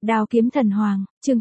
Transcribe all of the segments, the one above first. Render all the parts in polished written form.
Đao kiếm thần hoàng, chương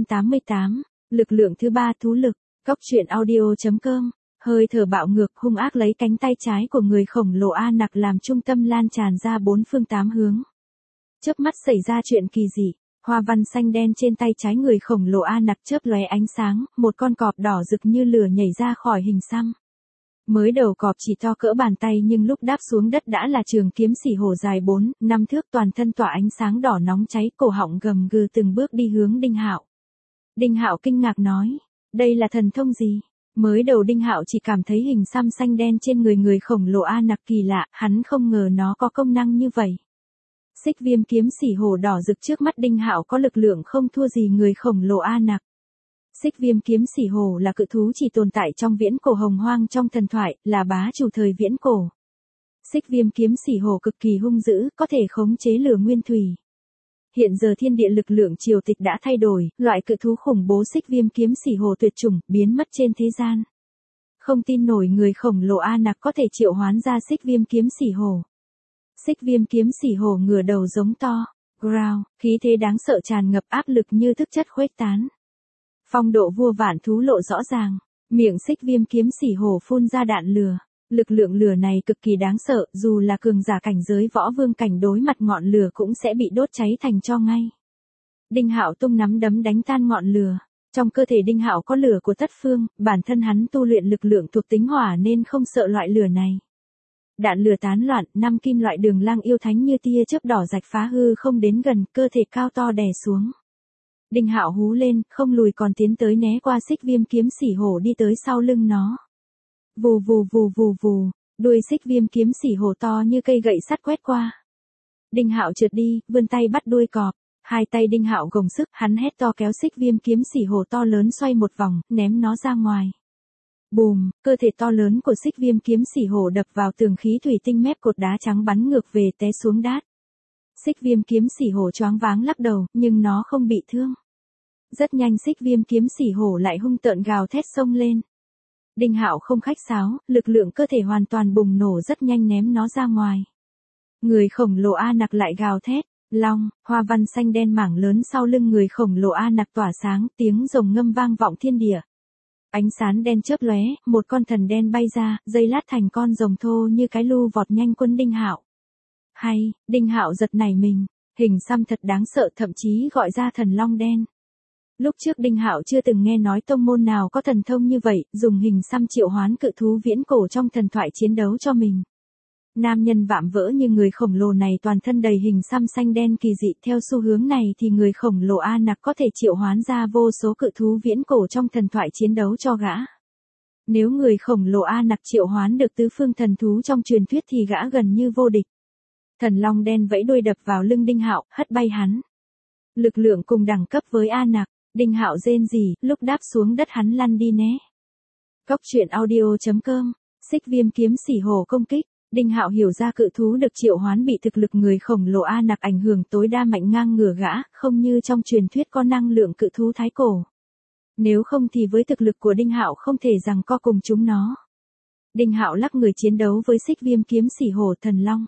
888, lực lượng thứ ba thú lực, Cốc truyện audio.com, hơi thở bạo ngược hung ác lấy cánh tay trái của người khổng lồ A Nặc làm trung tâm lan tràn ra bốn phương tám hướng. Chớp mắt xảy ra chuyện kỳ dị, hoa văn xanh đen trên tay trái người khổng lồ A Nặc chớp lóe ánh sáng, một con cọp đỏ rực như lửa nhảy ra khỏi hình xăm. Mới đầu cọp chỉ to cỡ bàn tay nhưng lúc đáp xuống đất đã là trường kiếm xỉ hổ dài 4-5 thước, toàn thân tỏa ánh sáng đỏ nóng cháy, cổ họng gầm gừ từng bước đi hướng Đinh Hạo. Đinh Hạo kinh ngạc nói, đây là thần thông gì? Mới đầu Đinh Hạo chỉ cảm thấy hình xăm xanh đen trên người khổng lồ A Nặc kỳ lạ, hắn không ngờ nó có công năng như vậy. Xích viêm kiếm xỉ hổ đỏ rực trước mắt Đinh Hạo có lực lượng không thua gì người khổng lồ A Nặc. Xích viêm kiếm xỉ hổ là cự thú chỉ tồn tại trong viễn cổ hồng hoang trong thần thoại, là bá chủ thời viễn cổ. Xích viêm kiếm xỉ hổ cực kỳ hung dữ, có thể khống chế lửa nguyên thủy. Hiện giờ thiên địa lực lượng triều tịch đã thay đổi, loại cự thú khủng bố xích viêm kiếm xỉ hổ tuyệt chủng, biến mất trên thế gian. Không tin nổi người khổng lồ A Nặc có thể triệu hoán ra xích viêm kiếm xỉ hổ. Xích viêm kiếm xỉ hổ ngửa đầu giống to, growl, khí thế đáng sợ tràn ngập, áp lực như thực chất khuếch tán. Phong độ vua vạn thú lộ rõ ràng, miệng xích viêm kiếm xỉ hổ phun ra đạn lửa. Lực lượng lửa này cực kỳ đáng sợ, dù là cường giả cảnh giới võ vương cảnh đối mặt ngọn lửa cũng sẽ bị đốt cháy thành tro ngay. Đinh Hạo tung nắm đấm đánh tan ngọn lửa. Trong cơ thể Đinh Hạo có lửa của tất phương, bản thân hắn tu luyện lực lượng thuộc tính hỏa nên không sợ loại lửa này. Đạn lửa tán loạn, 5 kim loại đường lang yêu thánh như tia chớp đỏ rạch phá hư không đến gần, cơ thể cao to đè xuống. Đinh Hạo hú lên, không lùi còn tiến tới né qua xích viêm kiếm xỉ hổ đi tới sau lưng nó. Vù vù vù vù vù, đuôi xích viêm kiếm xỉ hổ to như cây gậy sắt quét qua. Đinh Hạo trượt đi, vươn tay bắt đuôi cọp, hai tay Đinh Hạo gồng sức, hắn hét to kéo xích viêm kiếm xỉ hổ to lớn xoay một vòng, ném nó ra ngoài. Bùm, cơ thể to lớn của xích viêm kiếm xỉ hổ đập vào tường khí thủy tinh mép cột đá trắng bắn ngược về té xuống đát. Xích viêm kiếm xỉ hổ choáng váng lắc đầu, nhưng nó không bị thương. Rất nhanh xích viêm kiếm xỉ hổ lại hung tợn gào thét xông lên. Đinh Hạo không khách sáo, lực lượng cơ thể hoàn toàn bùng nổ, rất nhanh ném nó ra ngoài. Người khổng lồ A Nặc lại gào thét, long, hoa văn xanh đen mảng lớn sau lưng người khổng lồ A Nặc tỏa sáng, tiếng rồng ngâm vang vọng thiên địa. Ánh sáng đen chớp lóe, một con thần đen bay ra, dây lát thành con rồng thô như cái lu vọt nhanh quân Đinh Hạo. Hay, Đinh Hạo giật nảy mình, hình xăm thật đáng sợ, thậm chí gọi ra thần long đen. Lúc trước Đinh Hạo chưa từng nghe nói tông môn nào có thần thông như vậy, dùng hình xăm triệu hoán cự thú viễn cổ trong thần thoại chiến đấu cho mình. Nam nhân vạm vỡ như người khổng lồ này toàn thân đầy hình xăm xanh đen kỳ dị, theo xu hướng này thì người khổng lồ A Nặc có thể triệu hoán ra vô số cự thú viễn cổ trong thần thoại chiến đấu cho gã. Nếu người khổng lồ A Nặc triệu hoán được tứ phương thần thú trong truyền thuyết thì gã gần như vô địch. Thần long đen vẫy đuôi đập vào lưng Đinh Hạo, hất bay hắn. Lực lượng cùng đẳng cấp với A Nặc. Đinh Hạo rên rỉ, lúc đáp xuống đất hắn lăn đi né. Cốc truyện audio.com, xích viêm kiếm xỉ hổ công kích. Đinh Hạo hiểu ra cự thú được triệu hoán bị thực lực người khổng lồ A Nặc ảnh hưởng tối đa mạnh ngang ngửa gã, không như trong truyền thuyết có năng lượng cự thú thái cổ. Nếu không thì với thực lực của Đinh Hạo không thể giằng co cùng chúng nó. Đinh Hạo lắc người chiến đấu với xích viêm kiếm xỉ hổ thần long.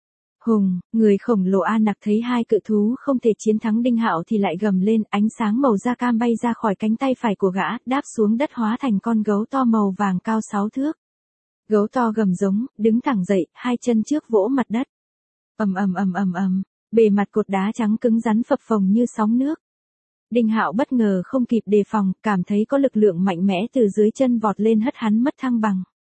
Hùng, người khổng lồ A Nặc thấy hai cự thú không thể chiến thắng Đinh Hạo thì lại gầm lên, ánh sáng màu da cam bay ra khỏi cánh tay phải của gã, đáp xuống đất hóa thành con gấu to màu vàng cao 6 thước. Gấu to gầm giống, đứng thẳng dậy, hai chân trước vỗ mặt đất. Ầm ầm ầm ầm ầm, bề mặt cột đá trắng cứng rắn phập phồng như sóng nước. Đinh Hạo bất ngờ không kịp đề phòng, cảm thấy có lực lượng mạnh mẽ từ dưới chân vọt lên hất hắn mất thăng bằng.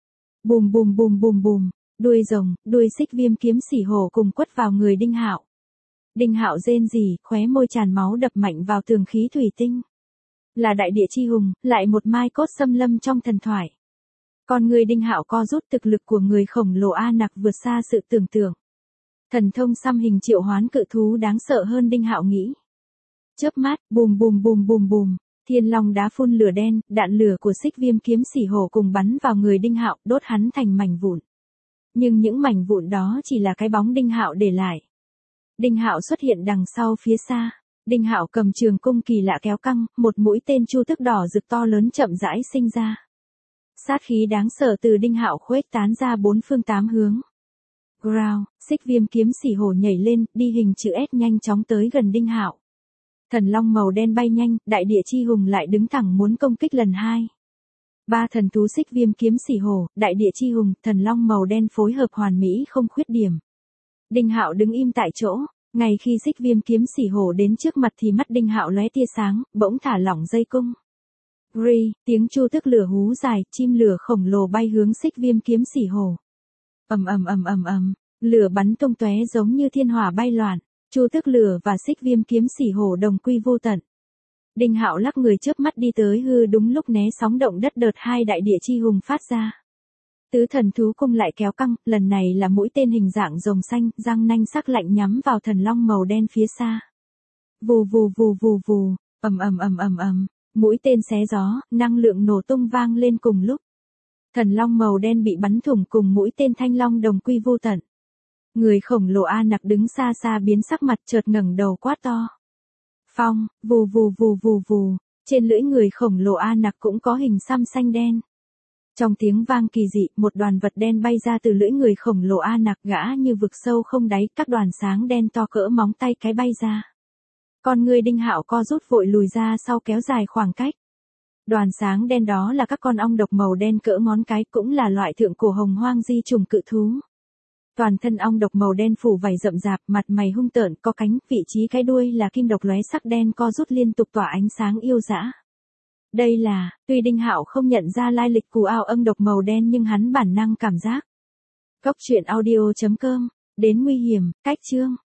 Bùm bùm bùm bùm bùm. Đuôi rồng, đuôi xích viêm kiếm xỉ hổ cùng quất vào người Đinh Hạo. Đinh Hạo rên rỉ, khóe môi tràn máu đập mạnh vào tường khí thủy tinh. Là đại địa chi hùng, lại một mai cốt xâm lâm trong thần thoại. Còn người Đinh Hạo co rút, thực lực của người khổng lồ A Nặc vượt xa sự tưởng tượng. Thần thông xăm hình triệu hoán cự thú đáng sợ hơn Đinh Hạo nghĩ. Chớp mắt, bùm bùm bùm bùm bùm. Thiên long đá phun lửa đen, đạn lửa của xích viêm kiếm xỉ hổ cùng bắn vào người Đinh Hạo, đốt hắn thành mảnh vụn. Nhưng những mảnh vụn đó chỉ là cái bóng Đinh Hạo để lại. Đinh Hạo xuất hiện đằng sau phía xa. Đinh Hạo cầm trường cung kỳ lạ kéo căng, một mũi tên chu tước đỏ rực to lớn chậm rãi sinh ra. Sát khí đáng sợ từ Đinh Hạo khuếch tán ra bốn phương tám hướng. Growl, xích viêm kiếm xỉ hổ nhảy lên, đi hình chữ S nhanh chóng tới gần Đinh Hạo. Thần long màu đen bay nhanh, đại địa chi hùng lại đứng thẳng muốn công kích lần hai. Ba thần thú xích viêm kiếm xỉ hổ, đại địa chi hùng, thần long màu đen phối hợp hoàn mỹ không khuyết điểm. Đinh Hạo đứng im tại chỗ, ngay khi xích viêm kiếm xỉ hổ đến trước mặt thì mắt Đinh Hạo lóe tia sáng, bỗng thả lỏng dây cung. Ri, tiếng chu tước lửa hú dài, chim lửa khổng lồ bay hướng xích viêm kiếm xỉ hổ. Ầm, lửa bắn tung tóe giống như thiên hỏa bay loạn, chu tước lửa và xích viêm kiếm xỉ hổ đồng quy vô tận. Đinh Hạo lắc người chớp mắt đi tới hư đúng lúc né sóng động đất đợt hai đại địa chi hùng phát ra. Tứ thần thú cung lại kéo căng, lần này là mũi tên hình dạng rồng xanh, răng nanh sắc lạnh nhắm vào thần long màu đen phía xa. Vù, ầm, mũi tên xé gió, năng lượng nổ tung vang lên cùng lúc. Thần long màu đen bị bắn thủng cùng mũi tên thanh long đồng quy vô tận. Người khổng lồ A Nặc đứng xa xa biến sắc mặt chợt ngẩng đầu quát to. Phong, vù, trên lưỡi người khổng lồ A Nặc cũng có hình xăm xanh đen. Trong tiếng vang kỳ dị, một đoàn vật đen bay ra từ lưỡi người khổng lồ A Nặc gã như vực sâu không đáy, các đoàn sáng đen to cỡ móng tay cái bay ra. Con người Đinh Hạo co rút vội lùi ra sau kéo dài khoảng cách. Đoàn sáng đen đó là các con ong độc màu đen cỡ ngón cái, cũng là loại thượng cổ hồng hoang di trùng cự thú. Toàn thân ong độc màu đen phủ vảy rậm rạp, mặt mày hung tợn, có cánh, vị trí cái đuôi là kim độc lóe sắc đen co rút liên tục tỏa ánh sáng yêu dã. Đây là, tuy Đinh Hạo không nhận ra lai lịch của ao ong độc màu đen nhưng hắn bản năng cảm giác. Cốc truyện audio.com, đến nguy hiểm, cách chương.